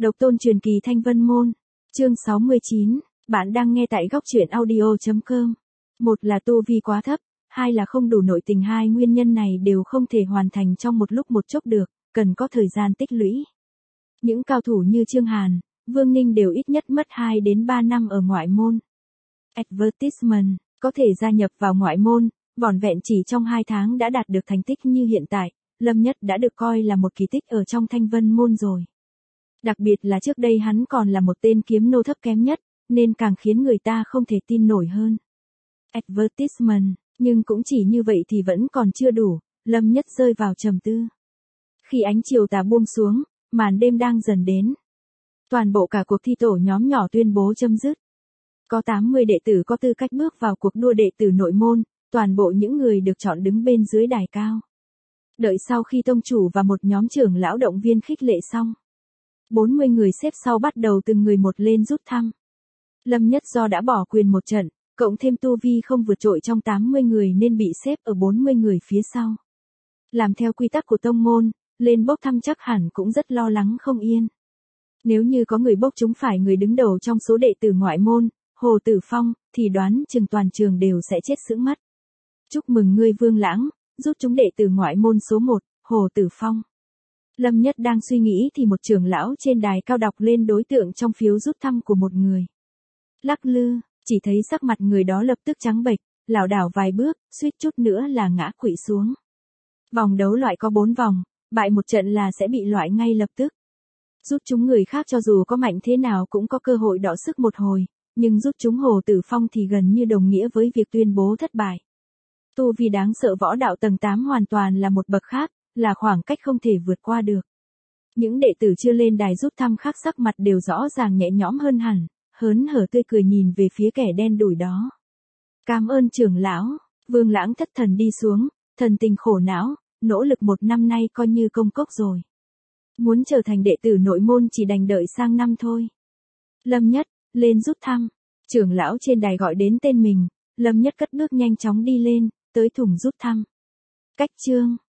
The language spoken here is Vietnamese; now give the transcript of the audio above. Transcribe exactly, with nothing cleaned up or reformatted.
Độc tôn truyền kỳ Thanh Vân Môn. Chương sáu mươi chín, bạn đang nghe tại góc truyện audio chấm com. Một là tu vi quá thấp, hai là không đủ nội tình, hai nguyên nhân này đều không thể hoàn thành trong một lúc một chốc được, cần có thời gian tích lũy. Những cao thủ như Trương Hàn, Vương Ninh đều ít nhất mất hai đến ba năm ở ngoại môn. Advertisement, có thể gia nhập vào ngoại môn, vỏn vẹn chỉ trong hai tháng đã đạt được thành tích như hiện tại, Lâm Nhất đã được coi là một kỳ tích ở trong Thanh Vân Môn rồi. Đặc biệt là trước đây hắn còn là một tên kiếm nô thấp kém nhất, nên càng khiến người ta không thể tin nổi hơn. Advertisement, nhưng cũng chỉ như vậy thì vẫn còn chưa đủ, Lâm Nhất rơi vào trầm tư. Khi ánh chiều tà buông xuống, màn đêm đang dần đến. Toàn bộ cả cuộc thi tổ nhóm nhỏ tuyên bố chấm dứt. Có tám mươi đệ tử có tư cách bước vào cuộc đua đệ tử nội môn, toàn bộ những người được chọn đứng bên dưới đài cao. Đợi sau khi tông chủ và một nhóm trưởng lão động viên khích lệ xong, bốn mươi người xếp sau bắt đầu từng người một lên rút thăm. Lâm Nhất do đã bỏ quyền một trận, cộng thêm tu vi không vượt trội trong tám mươi người nên bị xếp ở bốn mươi người phía sau. Làm theo quy tắc của tông môn, lên bốc thăm chắc hẳn cũng rất lo lắng không yên. Nếu như có người bốc trúng phải người đứng đầu trong số đệ tử ngoại môn, Hồ Tử Phong, thì đoán chừng toàn trường đều sẽ chết sững mất. Chúc mừng ngươi Vương Lãng, rút trúng đệ tử ngoại môn số một, Hồ Tử Phong. Lâm Nhất đang suy nghĩ thì một trưởng lão trên đài cao đọc lên đối tượng trong phiếu rút thăm của một người. Lắc lư, chỉ thấy sắc mặt người đó lập tức trắng bệch, lảo đảo vài bước, suýt chút nữa là ngã quỵ xuống. Vòng đấu loại có bốn vòng, bại một trận là sẽ bị loại ngay lập tức. Rút trúng người khác cho dù có mạnh thế nào cũng có cơ hội đọ sức một hồi, nhưng rút trúng Hồ Tử Phong thì gần như đồng nghĩa với việc tuyên bố thất bại. Tu vi đáng sợ võ đạo tầng tám hoàn toàn là một bậc khác, là khoảng cách không thể vượt qua được. Những đệ tử chưa lên đài rút thăm khác sắc mặt đều rõ ràng nhẹ nhõm hơn hẳn, hớn hở tươi cười nhìn về phía kẻ đen đủi đó. Cảm ơn trưởng lão, Vương Lãng thất thần đi xuống, thần tình khổ não, nỗ lực một năm nay coi như công cốc rồi. Muốn trở thành đệ tử nội môn chỉ đành đợi sang năm thôi. Lâm Nhất, lên rút thăm. Trưởng lão trên đài gọi đến tên mình, Lâm Nhất cất bước nhanh chóng đi lên, tới thùng rút thăm. Cách chương,